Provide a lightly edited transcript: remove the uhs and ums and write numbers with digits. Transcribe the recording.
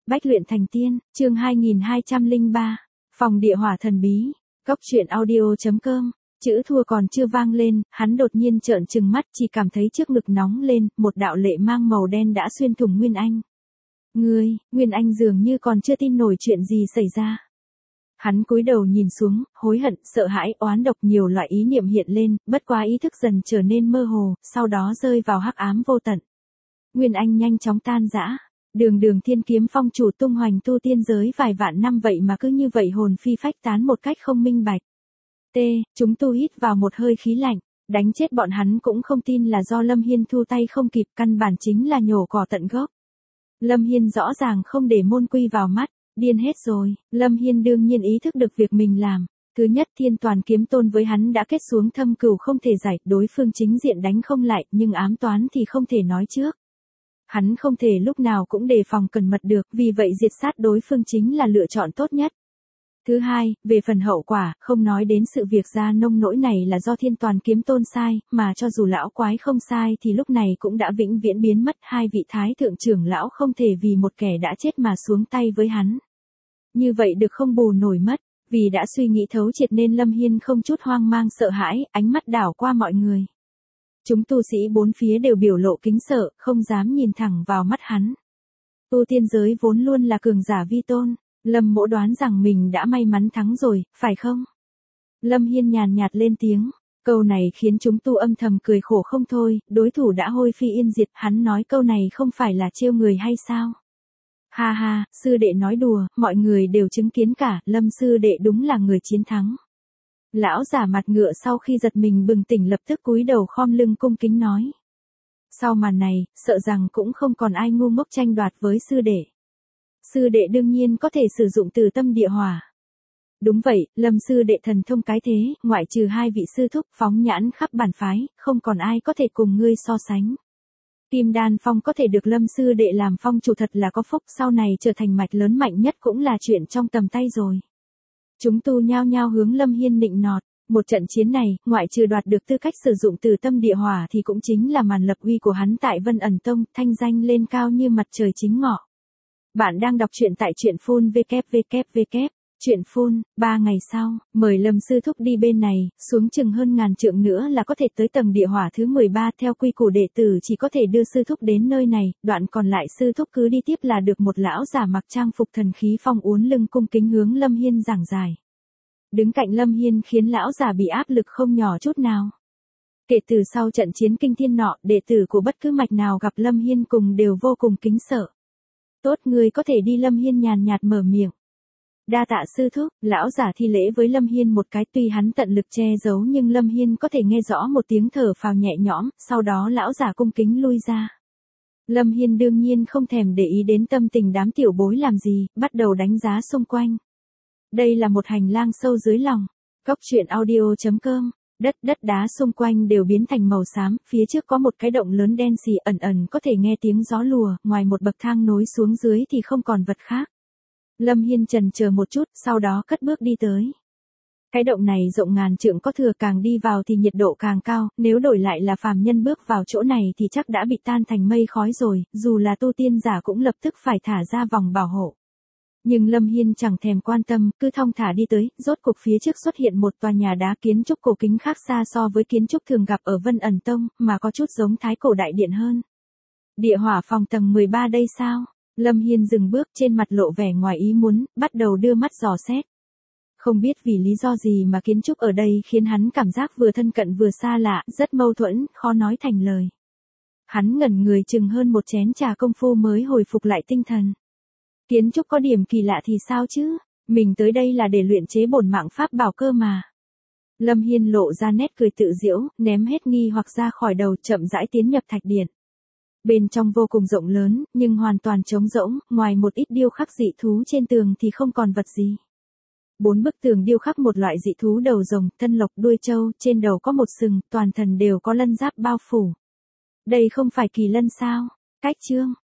Bách luyện thành tiên, chương 2203, phòng địa hỏa thần bí, cốc truyện audio.com, chữ thua còn chưa vang lên, hắn đột nhiên trợn trừng mắt chỉ cảm thấy trước ngực nóng lên, một đạo lệ mang màu đen đã xuyên thủng Nguyên Anh. Nguyên Anh dường như còn chưa tin nổi chuyện gì xảy ra. Hắn cúi đầu nhìn xuống, hối hận, sợ hãi, oán độc nhiều loại ý niệm hiện lên, bất quá ý thức dần trở nên mơ hồ, sau đó rơi vào hắc ám vô tận. Nguyên Anh nhanh chóng tan rã. Đường Thiên Kiếm Phong chủ tung hoành tu tiên giới vài vạn năm vậy mà cứ như vậy hồn phi phách tán một cách không minh bạch. Chúng tu hít vào một hơi khí lạnh, đánh chết bọn hắn cũng không tin là do Lâm Hiên thu tay không kịp, căn bản chính là nhổ cỏ tận gốc. Lâm Hiên rõ ràng không để môn quy vào mắt, điên hết rồi. Lâm Hiên đương nhiên ý thức được việc mình làm. Thứ nhất, Thiên Toàn Kiếm Tôn với hắn đã kết xuống thâm cừu không thể giải, đối phương chính diện đánh không lại, nhưng ám toán thì không thể nói trước. Hắn không thể lúc nào cũng đề phòng cẩn mật được, vì vậy diệt sát đối phương chính là lựa chọn tốt nhất. Thứ hai, về phần hậu quả, không nói đến sự việc ra nông nỗi này là do Thiên Toàn Kiếm Tôn sai, mà cho dù lão quái không sai thì lúc này cũng đã vĩnh viễn biến mất, hai vị thái thượng trưởng lão không thể vì một kẻ đã chết mà xuống tay với hắn. Như vậy được không bù nổi mất, vì đã suy nghĩ thấu triệt nên Lâm Hiên không chút hoang mang sợ hãi, ánh mắt đảo qua mọi người. Chúng tu sĩ bốn phía đều biểu lộ kính sợ, không dám nhìn thẳng vào mắt hắn. Tu tiên giới vốn luôn là cường giả vi tôn, Lâm Mỗ đoán rằng mình đã may mắn thắng rồi, phải không? Lâm Hiên nhàn nhạt lên tiếng, câu này khiến chúng tu âm thầm cười khổ không thôi, đối thủ đã hôi phi yên diệt, hắn nói câu này không phải là trêu người hay sao? Ha ha, sư đệ nói đùa, mọi người đều chứng kiến cả, Lâm sư đệ đúng là người chiến thắng. Lão giả mặt ngựa sau khi giật mình bừng tỉnh lập tức cúi đầu khom lưng cung kính nói. Sau màn này, sợ rằng cũng không còn ai ngu ngốc tranh đoạt với sư đệ. Sư đệ đương nhiên có thể sử dụng từ tâm địa hỏa. Đúng vậy, Lâm sư đệ thần thông cái thế, ngoại trừ hai vị sư thúc phóng nhãn khắp bản phái, không còn ai có thể cùng ngươi so sánh. Kim Đan Phong có thể được Lâm sư đệ làm phong chủ thật là có phúc, sau này trở thành mạch lớn mạnh nhất cũng là chuyện trong tầm tay rồi. Chúng tu nhao nhao hướng Lâm Hiên nịnh nọt, một trận chiến này, ngoại trừ đoạt được tư cách sử dụng từ tâm địa hỏa thì cũng chính là màn lập uy của hắn tại Vân Ẩn Tông, thanh danh lên cao như mặt trời chính ngọ. Bạn đang đọc truyện tại truyện phun www. Truyện phun, 3 ngày sau, mời Lâm sư thúc đi bên này, xuống chừng hơn ngàn trượng nữa là có thể tới tầng địa hỏa thứ 13, theo quy củ đệ tử chỉ có thể đưa sư thúc đến nơi này, đoạn còn lại sư thúc cứ đi tiếp là được. Một lão giả mặc trang phục thần khí phong uốn lưng cung kính hướng Lâm Hiên giảng giải. Đứng cạnh Lâm Hiên khiến lão giả bị áp lực không nhỏ chút nào. Kể từ sau trận chiến kinh thiên nọ, đệ tử của bất cứ mạch nào gặp Lâm Hiên cùng đều vô cùng kính sợ. Tốt, ngươi có thể đi. Lâm Hiên nhàn nhạt mở miệng. Đa tạ sư thúc. Lão giả thi lễ với Lâm Hiên một cái, tuy hắn tận lực che giấu nhưng Lâm Hiên có thể nghe rõ một tiếng thở phào nhẹ nhõm, sau đó lão giả cung kính lui ra. Lâm Hiên đương nhiên không thèm để ý đến tâm tình đám tiểu bối làm gì, bắt đầu đánh giá xung quanh. Đây là một hành lang sâu dưới lòng. Cốc truyện audio.com. Đất đá xung quanh đều biến thành màu xám, phía trước có một cái động lớn đen xì, ẩn có thể nghe tiếng gió lùa, ngoài một bậc thang nối xuống dưới thì không còn vật khác. Lâm Hiên chần chờ một chút, sau đó cất bước đi tới. Cái động này rộng ngàn trượng có thừa, càng đi vào thì nhiệt độ càng cao, nếu đổi lại là phàm nhân bước vào chỗ này thì chắc đã bị tan thành mây khói rồi, dù là tu tiên giả cũng lập tức phải thả ra vòng bảo hộ. Nhưng Lâm Hiên chẳng thèm quan tâm, cứ thong thả đi tới, rốt cuộc phía trước xuất hiện một tòa nhà đá kiến trúc cổ kính khác xa so với kiến trúc thường gặp ở Vân Ẩn Tông, mà có chút giống Thái Cổ Đại Điện hơn. Địa hỏa phòng tầng 13 đây sao? Lâm Hiên dừng bước, trên mặt lộ vẻ ngoài ý muốn, bắt đầu đưa mắt dò xét. Không biết vì lý do gì mà kiến trúc ở đây khiến hắn cảm giác vừa thân cận vừa xa lạ, rất mâu thuẫn, khó nói thành lời. Hắn ngẩn người chừng hơn một chén trà công phu mới hồi phục lại tinh thần. Kiến trúc có điểm kỳ lạ thì sao chứ, mình tới đây là để luyện chế bổn mạng pháp bảo cơ mà. Lâm Hiên lộ ra nét cười tự giễu, ném hết nghi hoặc ra khỏi đầu, chậm rãi tiến nhập thạch điện. Bên trong vô cùng rộng lớn, nhưng hoàn toàn trống rỗng, ngoài một ít điêu khắc dị thú trên tường thì không còn vật gì. 4 bức tường điêu khắc một loại dị thú đầu rồng, thân lộc, đuôi trâu, trên đầu có một sừng, toàn thân đều có lân giáp bao phủ. Đây không phải kỳ lân sao? Cách chương.